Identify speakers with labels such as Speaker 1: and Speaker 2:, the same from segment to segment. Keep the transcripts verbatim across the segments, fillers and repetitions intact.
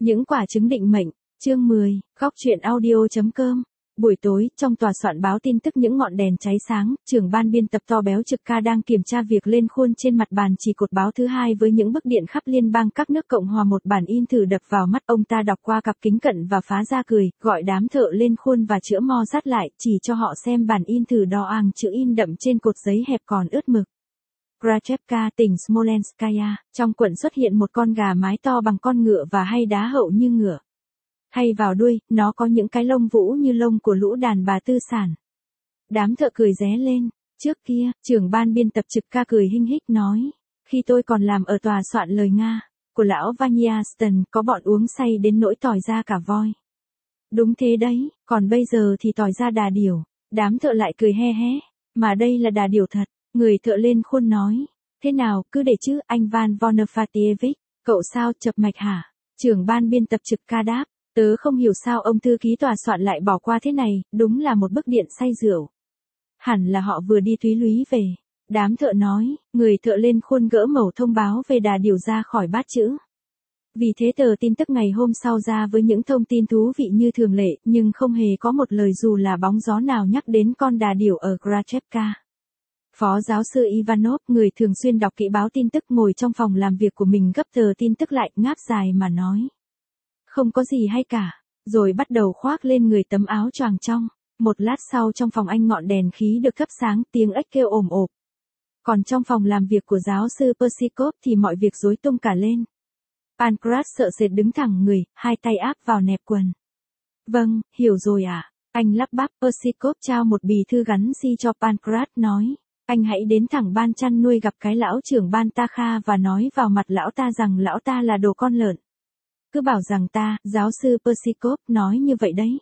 Speaker 1: Những quả trứng định mệnh, chương mười, góc truyện audio chấm com. Buổi tối, trong tòa soạn báo tin tức những ngọn đèn cháy sáng, trưởng ban biên tập to béo Trực Ca đang kiểm tra việc lên khuôn trên mặt bàn chỉ cột báo thứ hai với những bức điện khắp liên bang các nước Cộng hòa. Một bản in thử đập vào mắt ông ta, đọc qua cặp kính cận và phá ra cười, gọi đám thợ lên khuôn và chữa mo dắt lại, chỉ cho họ xem bản in thử đỏ àng chữ in đậm trên cột giấy hẹp còn ướt mực. Grachevka, tỉnh Smolenskaya, trong quận xuất hiện một con gà mái to bằng con ngựa và hay đá hậu như ngựa. Thay vào đuôi, nó có những cái lông vũ như lông của lũ đàn bà tư sản. Đám thợ cười ré lên. Trước kia, trưởng ban biên tập Trực Ca cười hinh hích nói, khi tôi còn làm ở tòa soạn lời Nga của lão Vaniaston, có bọn uống say đến nỗi tỏi ra cả voi. Đúng thế đấy, còn bây giờ thì tỏi ra đà điểu. Đám thợ lại cười he hé, mà đây là đà điểu thật. Người thợ lên khuôn nói, thế nào, cứ để chứ, anh Van Vonnefattievich, cậu sao, chập mạch hả? Trưởng ban biên tập Trực Ca đáp, tớ không hiểu sao ông thư ký tòa soạn lại bỏ qua thế này, đúng là một bức điện say rượu. Hẳn là họ vừa đi túy lúy về. Đám thợ nói, người thợ lên khuôn gỡ mẩu thông báo về đà điểu ra khỏi bát chữ. Vì thế tờ tin tức ngày hôm sau ra với những thông tin thú vị như thường lệ, nhưng không hề có một lời dù là bóng gió nào nhắc đến con đà điểu ở Grachevka. Phó giáo sư Ivanov, người thường xuyên đọc kỹ báo tin tức, ngồi trong phòng làm việc của mình gấp tờ tin tức lại, ngáp dài mà nói. Không có gì hay cả, rồi bắt đầu khoác lên người tấm áo choàng trong. Một lát sau trong phòng anh ngọn đèn khí được thắp sáng, tiếng ếch kêu ồm ộp. Còn trong phòng làm việc của giáo sư Persikov thì mọi việc rối tung cả lên. Pancras sợ sệt đứng thẳng người, hai tay áp vào nẹp quần. Vâng, hiểu rồi ạ. À? Anh lắp bắp. Persikov trao một bì thư gắn di cho Pancras, nói. Anh hãy đến thẳng ban chăn nuôi gặp cái lão trưởng ban ta Kha và nói vào mặt lão ta rằng lão ta là đồ con lợn. Cứ bảo rằng ta, giáo sư Persikov, nói như vậy đấy.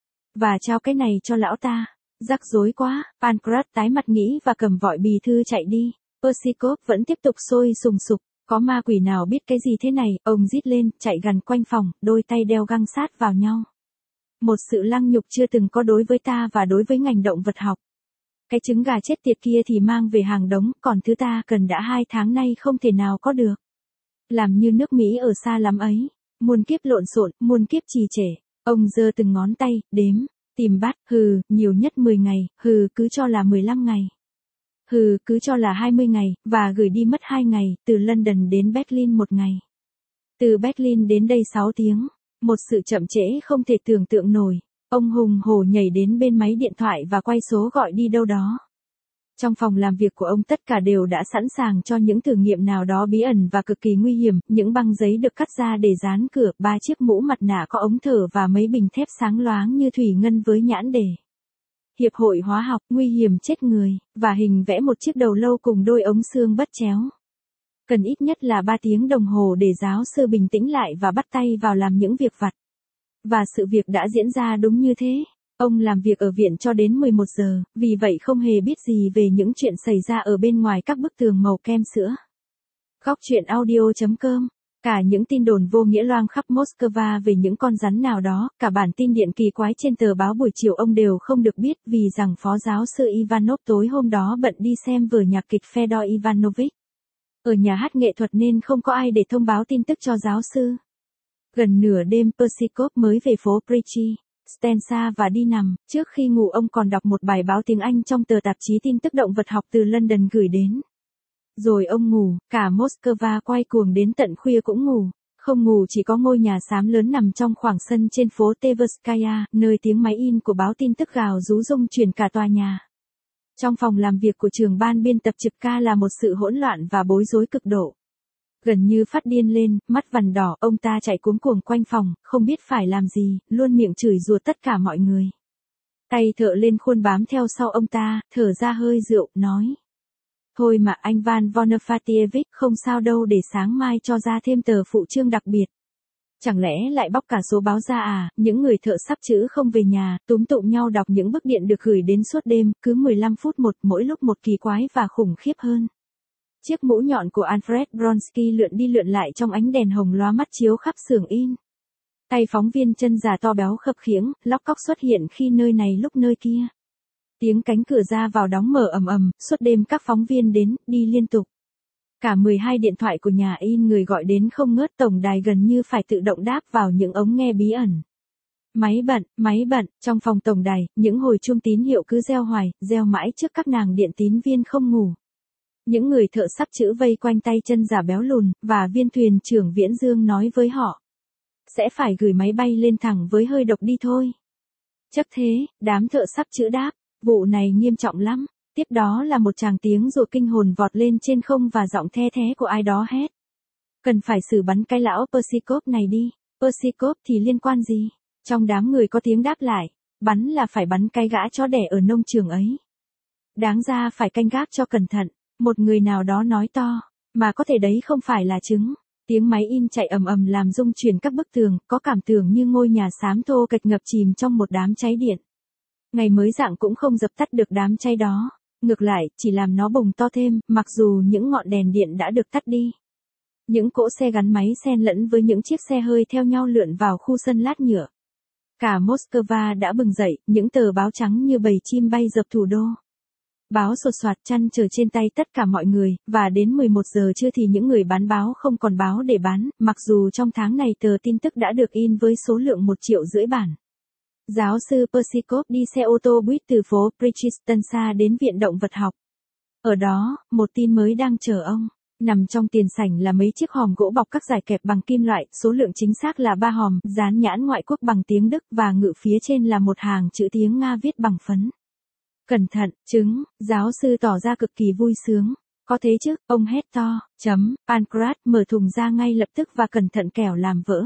Speaker 1: Và trao cái này cho lão ta. Rắc rối quá, Pancras tái mặt nghĩ và cầm vội bì thư chạy đi. Persikov vẫn tiếp tục sôi sùng sục. Có ma quỷ nào biết cái gì thế này, ông rít lên, chạy gần quanh phòng, đôi tay đeo găng sát vào nhau. Một sự lăng nhục chưa từng có đối với ta và đối với ngành động vật học. Cái trứng gà chết tiệt kia thì mang về hàng đống, còn thứ ta cần đã hai tháng nay không thể nào có được. Làm như nước Mỹ ở xa lắm ấy. Muôn kiếp lộn xộn, muôn kiếp trì trệ. Ông giơ từng ngón tay, đếm, tìm bắt, hừ, nhiều nhất mười ngày, hừ, cứ cho là mười lăm ngày. Hừ, cứ cho là hai mươi ngày, và gửi đi mất hai ngày, từ London đến Berlin một ngày. Từ Berlin đến đây sáu tiếng. Một sự chậm trễ không thể tưởng tượng nổi. Ông hùng hổ nhảy đến bên máy điện thoại và quay số gọi đi đâu đó. Trong phòng làm việc của ông tất cả đều đã sẵn sàng cho những thử nghiệm nào đó bí ẩn và cực kỳ nguy hiểm. Những băng giấy được cắt ra để dán cửa, ba chiếc mũ mặt nạ có ống thở và mấy bình thép sáng loáng như thủy ngân với nhãn đề Hiệp hội hóa học, nguy hiểm chết người, và hình vẽ một chiếc đầu lâu cùng đôi ống xương bất chéo. Cần ít nhất là ba tiếng đồng hồ để giáo sư bình tĩnh lại và bắt tay vào làm những việc vặt. Và sự việc đã diễn ra đúng như thế. Ông làm việc ở viện cho đến mười một giờ, vì vậy không hề biết gì về những chuyện xảy ra ở bên ngoài các bức tường màu kem sữa. Góc truyện audio chấm com. Cả những tin đồn vô nghĩa loang khắp Moscow về những con rắn nào đó, cả bản tin điện kỳ quái trên tờ báo buổi chiều ông đều không được biết, vì rằng phó giáo sư Ivanov tối hôm đó bận đi xem vở nhạc kịch Fedor Ivanovich ở nhà hát nghệ thuật nên không có ai để thông báo tin tức cho giáo sư. Gần nửa đêm Persikov mới về phố Prechi, Stensa và đi nằm. Trước khi ngủ ông còn đọc một bài báo tiếng Anh trong tờ tạp chí tin tức động vật học từ London gửi đến. Rồi ông ngủ, cả Moscow quay cuồng đến tận khuya cũng ngủ. Không ngủ chỉ có ngôi nhà xám lớn nằm trong khoảng sân trên phố Tverskaya, nơi tiếng máy in của báo tin tức gào rú rung truyền cả tòa nhà. Trong phòng làm việc của trưởng ban biên tập Trực Ca là một sự hỗn loạn và bối rối cực độ. Gần như phát điên lên, mắt vằn đỏ, ông ta chạy cuống cuồng quanh phòng, không biết phải làm gì, luôn miệng chửi rủa tất cả mọi người. Tay thợ lên khuôn bám theo sau ông ta, thở ra hơi rượu, nói. Thôi mà anh Van Vonnefattievich, không sao đâu, để sáng mai cho ra thêm tờ phụ chương đặc biệt. Chẳng lẽ lại bóc cả số báo ra à? Những người thợ sắp chữ không về nhà, túm tụm nhau đọc những bức điện được gửi đến suốt đêm, cứ mười lăm phút một, mỗi lúc một kỳ quái và khủng khiếp hơn. Chiếc mũ nhọn của Alfred Bronsky lượn đi lượn lại trong ánh đèn hồng lóa mắt chiếu khắp xưởng in. Tay phóng viên chân già to béo khập khiễng, lóc cóc xuất hiện khi nơi này lúc nơi kia. Tiếng cánh cửa ra vào đóng mở ầm ầm, suốt đêm các phóng viên đến, đi liên tục. Cả mười hai điện thoại của nhà in người gọi đến không ngớt, tổng đài gần như phải tự động đáp vào những ống nghe bí ẩn. Máy bận, máy bận, trong phòng tổng đài, những hồi chuông tín hiệu cứ reo hoài, reo mãi trước các nàng điện tín viên không ngủ. Những người thợ sắp chữ vây quanh tay chân giả béo lùn, và viên thuyền trưởng Viễn Dương nói với họ. Sẽ phải gửi máy bay lên thẳng với hơi độc đi thôi. Chắc thế, đám thợ sắp chữ đáp, vụ này nghiêm trọng lắm. Tiếp đó là một tràng tiếng rủa kinh hồn vọt lên trên không và giọng the thé của ai đó hét. Cần phải xử bắn cái lão Persikop này đi. Persikop thì liên quan gì? Trong đám người có tiếng đáp lại, bắn là phải bắn cái gã chó đẻ ở nông trường ấy. Đáng ra phải canh gác cho cẩn thận, một người nào đó nói to, mà có thể đấy không phải là trứng. Tiếng máy in chạy ầm ầm làm rung chuyển các bức tường, có cảm tưởng như ngôi nhà xám thô kệch ngập chìm trong một đám cháy điện. Ngày mới rạng cũng không dập tắt được đám cháy đó, ngược lại, chỉ làm nó bùng to thêm, mặc dù những ngọn đèn điện đã được tắt đi. Những cỗ xe gắn máy xen lẫn với những chiếc xe hơi theo nhau lượn vào khu sân lát nhựa. Cả Moscow đã bừng dậy, những tờ báo trắng như bầy chim bay dập thủ đô. Báo sột soạt chăn trở trên tay tất cả mọi người, và đến mười một giờ trưa thì những người bán báo không còn báo để bán, mặc dù trong tháng này tờ tin tức đã được in với số lượng một triệu rưỡi bản. Giáo sư Persikop đi xe ô tô buýt từ phố Prichistonsa đến Viện Động vật học. Ở đó, một tin mới đang chờ ông. Nằm trong tiền sảnh là mấy chiếc hòm gỗ bọc các dải kẹp bằng kim loại, số lượng chính xác là ba hòm, dán nhãn ngoại quốc bằng tiếng Đức và ngự phía trên là một hàng chữ tiếng Nga viết bằng phấn. Cẩn thận, trứng, giáo sư tỏ ra cực kỳ vui sướng. Có thế chứ, ông hét to, chấm, Pancrat mở thùng ra ngay lập tức và cẩn thận kẻo làm vỡ.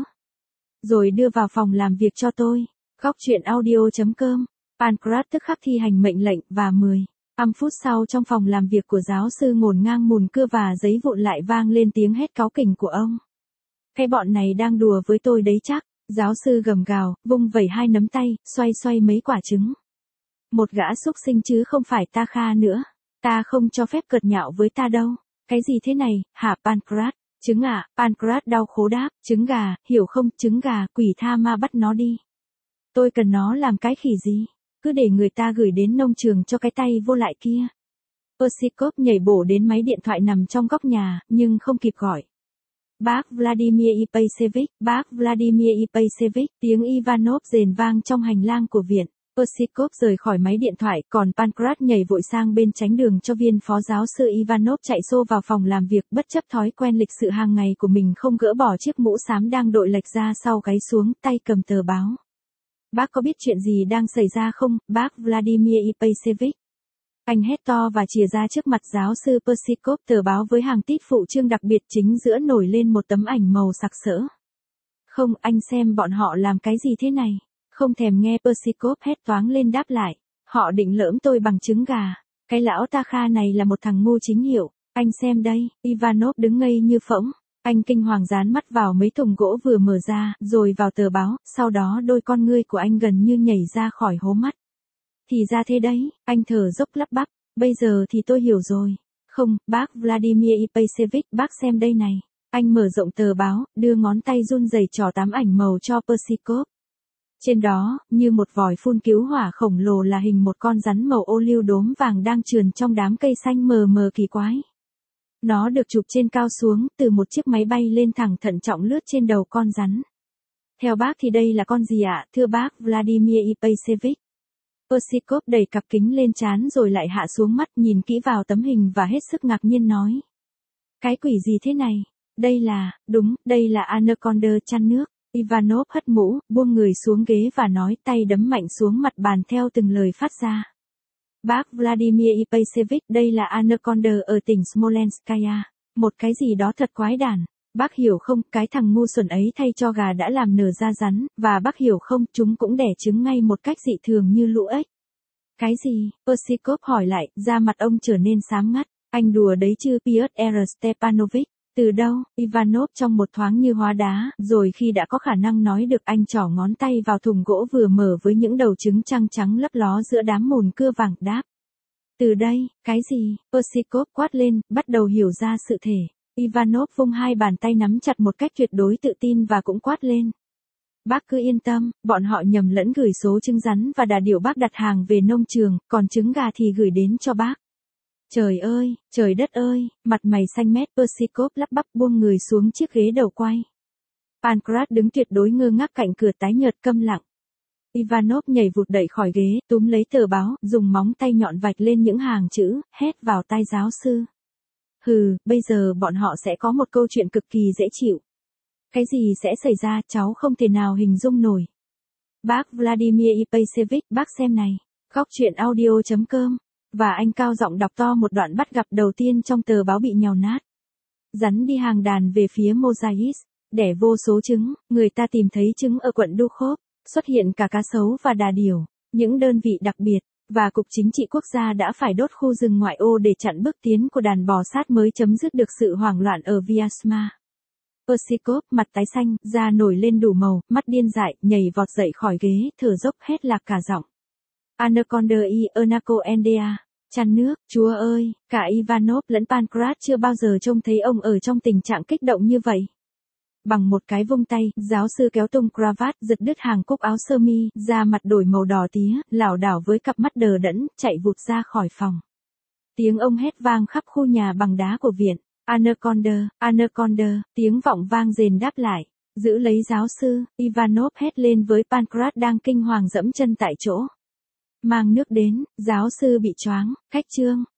Speaker 1: Rồi đưa vào phòng làm việc cho tôi. Góc chuyện audio chấm com. Pancrat tức khắc thi hành mệnh lệnh và mười. Âm phút sau trong phòng làm việc của giáo sư ngổn ngang mùn cưa và giấy vụn lại vang lên tiếng hét cáu kỉnh của ông. Cái bọn này đang đùa với tôi đấy chắc. Giáo sư gầm gào, vung vẩy hai nắm tay, xoay xoay mấy quả trứng. Một gã xúc sinh chứ không phải ta Kha nữa. Ta không cho phép cợt nhạo với ta đâu. Cái gì thế này, hả Pancrat? Trứng à, Pancrat đau khổ đáp, trứng gà, hiểu không, trứng gà, quỷ tha ma bắt nó đi. Tôi cần nó làm cái khỉ gì? Cứ để người ta gửi đến nông trường cho cái tay vô lại kia. Persikop nhảy bổ đến máy điện thoại nằm trong góc nhà, nhưng không kịp gọi. Bác Vladimir Ipasevich, bác Vladimir Ipasevich, tiếng Ivanov rền vang trong hành lang của viện. Persikop rời khỏi máy điện thoại, còn Pancrat nhảy vội sang bên tránh đường cho viên phó giáo sư Ivanov chạy xô vào phòng làm việc, bất chấp thói quen lịch sự hàng ngày của mình không gỡ bỏ chiếc mũ xám đang đội lệch ra sau gáy xuống, tay cầm tờ báo. Bác có biết chuyện gì đang xảy ra không, bác Vladimir Ipasevich? Anh hét to và chìa ra trước mặt giáo sư Persikop tờ báo với hàng tít phụ chương đặc biệt, chính giữa nổi lên một tấm ảnh màu sặc sỡ. Không, anh xem bọn họ làm cái gì thế này? Không thèm nghe Persikop hét toáng lên đáp lại. Họ định lỡm tôi bằng trứng gà. Cái lão ta Kha này là một thằng ngu chính hiệu. Anh xem đây, Ivanov đứng ngây như phỗng. Anh kinh hoàng dán mắt vào mấy thùng gỗ vừa mở ra, rồi vào tờ báo, sau đó đôi con ngươi của anh gần như nhảy ra khỏi hố mắt. Thì ra thế đấy, anh thở dốc lắp bắp, bây giờ thì tôi hiểu rồi. Không, bác Vladimir Ipasevich, bác xem đây này. Anh mở rộng tờ báo, đưa ngón tay run rẩy trỏ tám ảnh màu cho Persikop. Trên đó, như một vòi phun cứu hỏa khổng lồ là hình một con rắn màu ô liu đốm vàng đang trườn trong đám cây xanh mờ mờ kỳ quái. Nó được chụp trên cao xuống, từ một chiếc máy bay lên thẳng thận trọng lướt trên đầu con rắn. Theo bác thì đây là con gì ạ, thưa bác Vladimir Ipasevich? Persikop đẩy cặp kính lên trán rồi lại hạ xuống mắt, nhìn kỹ vào tấm hình và hết sức ngạc nhiên nói. Cái quỷ gì thế này? Đây là, đúng, đây là Anaconda chăn nước. Ivanov hất mũ, buông người xuống ghế và nói, tay đấm mạnh xuống mặt bàn theo từng lời phát ra. Bác Vladimir Ipasevich, đây là Anaconda ở tỉnh Smolenskaya. Một cái gì đó thật quái đản. Bác hiểu không, cái thằng ngu xuẩn ấy thay cho gà đã làm nở ra rắn, và bác hiểu không, chúng cũng đẻ trứng ngay một cách dị thường như lũ ếch. Cái gì? Persikop hỏi lại, da mặt ông trở nên xám ngắt. Anh đùa đấy chứ Piotr Stepanovich? Từ đâu? Ivanov trong một thoáng như hóa đá, rồi khi đã có khả năng nói được anh trỏ ngón tay vào thùng gỗ vừa mở với những đầu trứng trăng trắng lấp ló giữa đám mùn cưa vàng đáp. Từ đây, cái gì? Persikop quát lên, bắt đầu hiểu ra sự thể. Ivanov vung hai bàn tay nắm chặt một cách tuyệt đối tự tin và cũng quát lên. Bác cứ yên tâm, bọn họ nhầm lẫn gửi số trứng rắn và đà điểu bác đặt hàng về nông trường, còn trứng gà thì gửi đến cho bác. Trời ơi, trời đất ơi, mặt mày xanh mét Persikov lắp bắp buông người xuống chiếc ghế đầu quay. Pancras đứng tuyệt đối ngơ ngác cạnh cửa tái nhợt câm lặng. Ivanov nhảy vụt đẩy khỏi ghế, túm lấy tờ báo, dùng móng tay nhọn vạch lên những hàng chữ, hét vào tai giáo sư. Hừ, bây giờ bọn họ sẽ có một câu chuyện cực kỳ dễ chịu. Cái gì sẽ xảy ra cháu không thể nào hình dung nổi. Bác Vladimir Ipasevich, bác xem này. Góc truyện audio chấm com. Và anh cao giọng đọc to một đoạn bắt gặp đầu tiên trong tờ báo bị nhào nát. Rắn đi hàng đàn về phía Mozais, đẻ vô số trứng, người ta tìm thấy trứng ở quận Dukhov, xuất hiện cả cá sấu và đà điểu, những đơn vị đặc biệt, và Cục Chính trị Quốc gia đã phải đốt khu rừng ngoại ô để chặn bước tiến của đàn bò sát mới chấm dứt được sự hoảng loạn ở Vyazma. Persikov, mặt tái xanh, da nổi lên đủ màu, mắt điên dại, nhảy vọt dậy khỏi ghế, thở dốc hét lạc cả giọng. Anaconda i Anaconda, chăn nước, chúa ơi, cả Ivanov lẫn Pancras chưa bao giờ trông thấy ông ở trong tình trạng kích động như vậy. Bằng một cái vung tay, giáo sư kéo tung cravat, giật đứt hàng cúc áo sơ mi, da mặt đổi màu đỏ tía, lảo đảo với cặp mắt đờ đẫn, chạy vụt ra khỏi phòng. Tiếng ông hét vang khắp khu nhà bằng đá của viện. Anaconda, Anaconda, tiếng vọng vang rền đáp lại. Giữ lấy giáo sư, Ivanov hét lên với Pancras đang kinh hoàng dẫm chân tại chỗ. Mang nước đến, giáo sư bị choáng, cách trương.